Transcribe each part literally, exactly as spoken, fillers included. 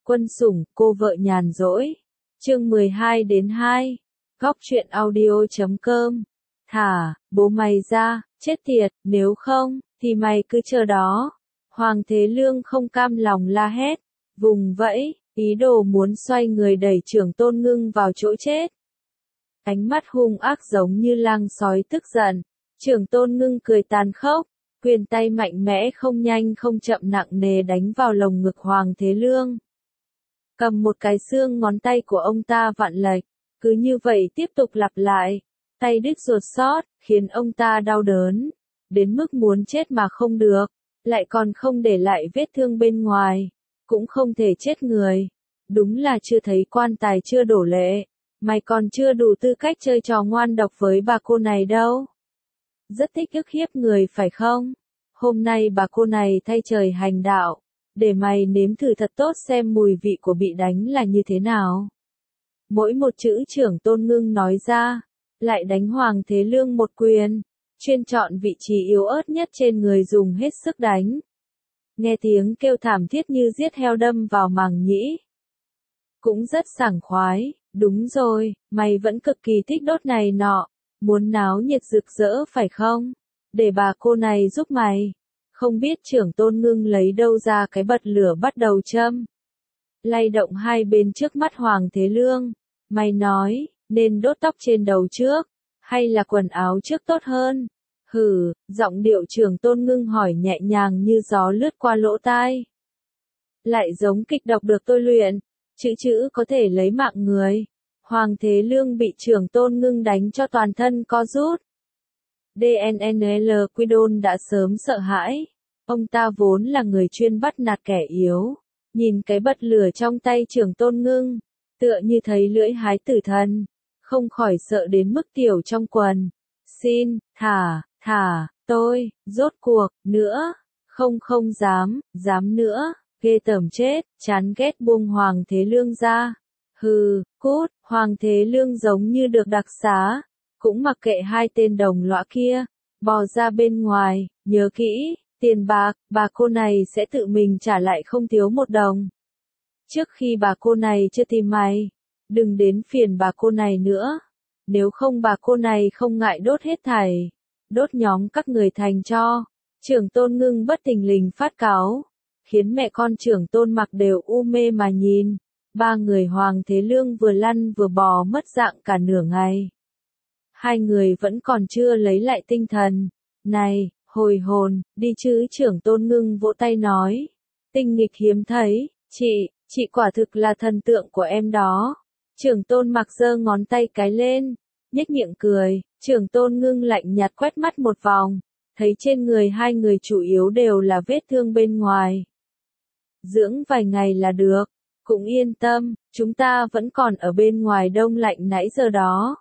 Quân sủng, cô vợ nhàn rỗi. Chương mười hai đến hai. Góc truyện audio chấm com. Thả, bố mày ra, chết tiệt, nếu không, thì mày cứ chờ đó. Hoàng Thế Lương không cam lòng la hét, vùng vẫy, ý đồ muốn xoay người đẩy Trưởng Tôn Ngưng vào chỗ chết. Ánh mắt hung ác giống như lang sói tức giận. Trưởng Tôn Ngưng cười tàn khốc, quyền tay mạnh mẽ không nhanh không chậm nặng nề đánh vào lồng ngực Hoàng Thế Lương. Cầm một cái xương ngón tay của ông ta vặn lệch, cứ như vậy tiếp tục lặp lại, tay đứt ruột sót, khiến ông ta đau đớn, đến mức muốn chết mà không được, lại còn không để lại vết thương bên ngoài, cũng không thể chết người. Đúng là chưa thấy quan tài chưa đổ lệ, mày còn chưa đủ tư cách chơi trò ngoan độc với bà cô này đâu. Rất thích ức hiếp người phải không? Hôm nay bà cô này thay trời hành đạo, để mày nếm thử thật tốt xem mùi vị của bị đánh là như thế nào. Mỗi một chữ Trưởng Tôn Ngưng nói ra, lại đánh Hoàng Thế Lương một quyền, chuyên chọn vị trí yếu ớt nhất trên người dùng hết sức đánh. Nghe tiếng kêu thảm thiết như giết heo đâm vào màng nhĩ. Cũng rất sảng khoái, đúng rồi, mày vẫn cực kỳ thích đốt này nọ, muốn náo nhiệt rực rỡ phải không? Để bà cô này giúp mày. Không biết Trưởng Tôn Ngưng lấy đâu ra cái bật lửa bắt đầu châm. Lay động hai bên trước mắt Hoàng Thế Lương. Mày nói, nên đốt tóc trên đầu trước, hay là quần áo trước tốt hơn? Hừ, giọng điệu Trưởng Tôn Ngưng hỏi nhẹ nhàng như gió lướt qua lỗ tai. Lại giống kịch độc được tôi luyện, chữ chữ có thể lấy mạng người. Hoàng Thế Lương bị Trưởng Tôn Ngưng đánh cho toàn thân co rút. đê en en lờ Quidon đã sớm sợ hãi. Ông ta vốn là người chuyên bắt nạt kẻ yếu. Nhìn cái bật lửa trong tay Trưởng Tôn Ngưng, tựa như thấy lưỡi hái tử thần. Không khỏi sợ đến mức tiểu trong quần. Xin, thả, thả, tôi, rốt cuộc, nữa. Không không dám, dám nữa. Ghê tởm chết, chán ghét buông Hoàng Thế Lương ra. Hừ, cút, Hoàng Thế Lương giống như được đặc xá. Cũng mặc kệ hai tên đồng lõa kia, bò ra bên ngoài, nhớ kỹ, tiền bạc, bà cô này sẽ tự mình trả lại không thiếu một đồng. Trước khi bà cô này chưa tìm mày, đừng đến phiền bà cô này nữa, nếu không bà cô này không ngại đốt hết thảy, đốt nhóm các người thành cho. Trưởng Tôn Ngưng bất thình lình phát cáu, khiến mẹ con Trưởng Tôn Mặc đều u mê mà nhìn, ba người Hoàng Thế Lương vừa lăn vừa bò mất dạng cả nửa ngày. Hai người vẫn còn chưa lấy lại tinh thần. Này, hồi hồn, đi chứ. Trưởng Tôn Ngưng vỗ tay nói. Tinh nghịch hiếm thấy, chị, chị quả thực là thần tượng của em đó. Trưởng Tôn Mặc giơ ngón tay cái lên, nhếch miệng cười. Trưởng Tôn Ngưng lạnh nhạt quét mắt một vòng, thấy trên người hai người chủ yếu đều là vết thương bên ngoài. Dưỡng vài ngày là được, cũng yên tâm, chúng ta vẫn còn ở bên ngoài đông lạnh nãy giờ đó.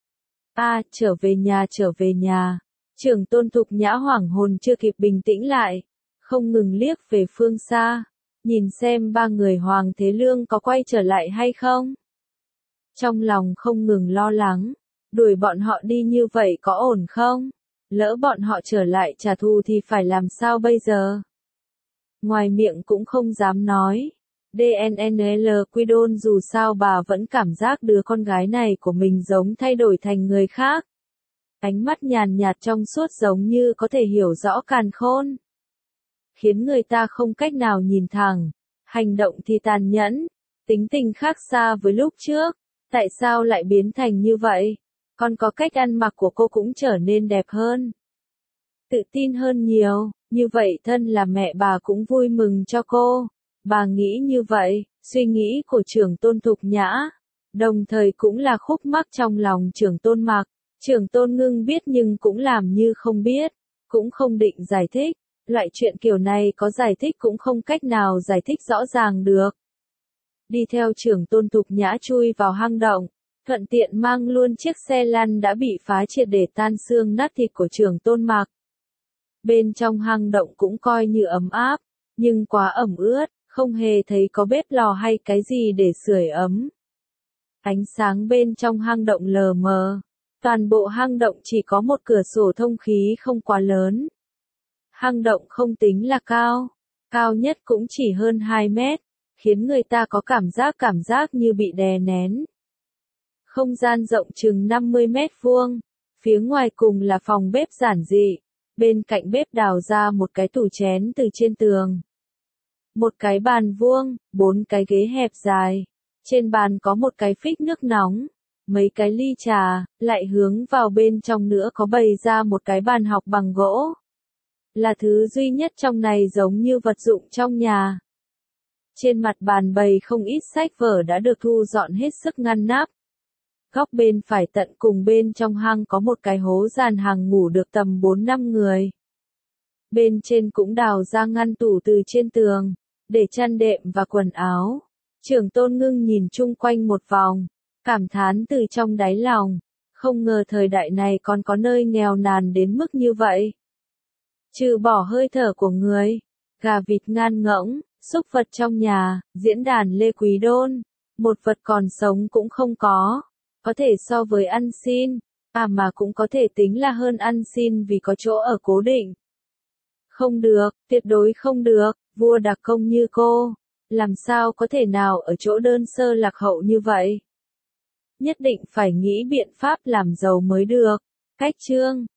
A, à, trở về nhà trở về nhà. Trưởng Tôn Thục Nhã hoảng hồn chưa kịp bình tĩnh lại, không ngừng liếc về phương xa, nhìn xem ba người Hoàng Thế Lương có quay trở lại hay không. Trong lòng không ngừng lo lắng, đuổi bọn họ đi như vậy có ổn không? Lỡ bọn họ trở lại trả thù thì phải làm sao bây giờ? Ngoài miệng cũng không dám nói. đê en en lờ Quidon dù sao bà vẫn cảm giác đứa con gái này của mình giống thay đổi thành người khác. Ánh mắt nhàn nhạt trong suốt giống như có thể hiểu rõ càn khôn. Khiến người ta không cách nào nhìn thẳng. Hành động thì tàn nhẫn. Tính tình khác xa với lúc trước. Tại sao lại biến thành như vậy? Còn có cách ăn mặc của cô cũng trở nên đẹp hơn. Tự tin hơn nhiều. Như vậy thân là mẹ bà cũng vui mừng cho cô. Bà nghĩ như vậy, suy nghĩ của Trưởng Tôn Thục Nhã, đồng thời cũng là khúc mắc trong lòng Trưởng Tôn Mặc. Trưởng Tôn Ngưng biết nhưng cũng làm như không biết, cũng không định giải thích. Loại chuyện kiểu này có giải thích cũng không cách nào giải thích rõ ràng được. Đi theo Trưởng Tôn Thục Nhã chui vào hang động, thuận tiện mang luôn chiếc xe lăn đã bị phá triệt để tan xương nát thịt của Trưởng Tôn Mặc. Bên trong hang động cũng coi như ấm áp, nhưng quá ẩm ướt. Không hề thấy có bếp lò hay cái gì để sưởi ấm. Ánh sáng bên trong hang động lờ mờ. Toàn bộ hang động chỉ có một cửa sổ thông khí không quá lớn. Hang động không tính là cao. Cao nhất cũng chỉ hơn hai mét. khiến người ta có cảm giác cảm giác như bị đè nén. Không gian rộng chừng năm mươi mét vuông, phía ngoài cùng là phòng bếp giản dị, bên cạnh bếp đào ra một cái tủ chén từ trên tường. Một cái bàn vuông, bốn cái ghế hẹp dài, trên bàn có một cái phích nước nóng, mấy cái ly trà, lại hướng vào bên trong nữa có bày ra một cái bàn học bằng gỗ. Là thứ duy nhất trong này giống như vật dụng trong nhà. Trên mặt bàn bày không ít sách vở đã được thu dọn hết sức ngăn nắp. Góc bên phải tận cùng bên trong hang có một cái hố dàn hàng ngủ được tầm bốn năm người. Bên trên cũng đào ra ngăn tủ từ trên tường, để chăn đệm và quần áo. Trưởng Tôn Ngưng nhìn chung quanh một vòng, cảm thán từ trong đáy lòng, không ngờ thời đại này còn có nơi nghèo nàn đến mức như vậy. Trừ bỏ hơi thở của người, gà vịt ngan ngỗng, súc vật trong nhà, diễn đàn Lê Quý Đôn, một vật còn sống cũng không có, có thể so với ăn xin, à mà cũng có thể tính là hơn ăn xin vì có chỗ ở cố định. Không được, tuyệt đối không được, vua đặc công như cô, làm sao có thể nào ở chỗ đơn sơ lạc hậu như vậy? Nhất định phải nghĩ biện pháp làm giàu mới được. Cách chương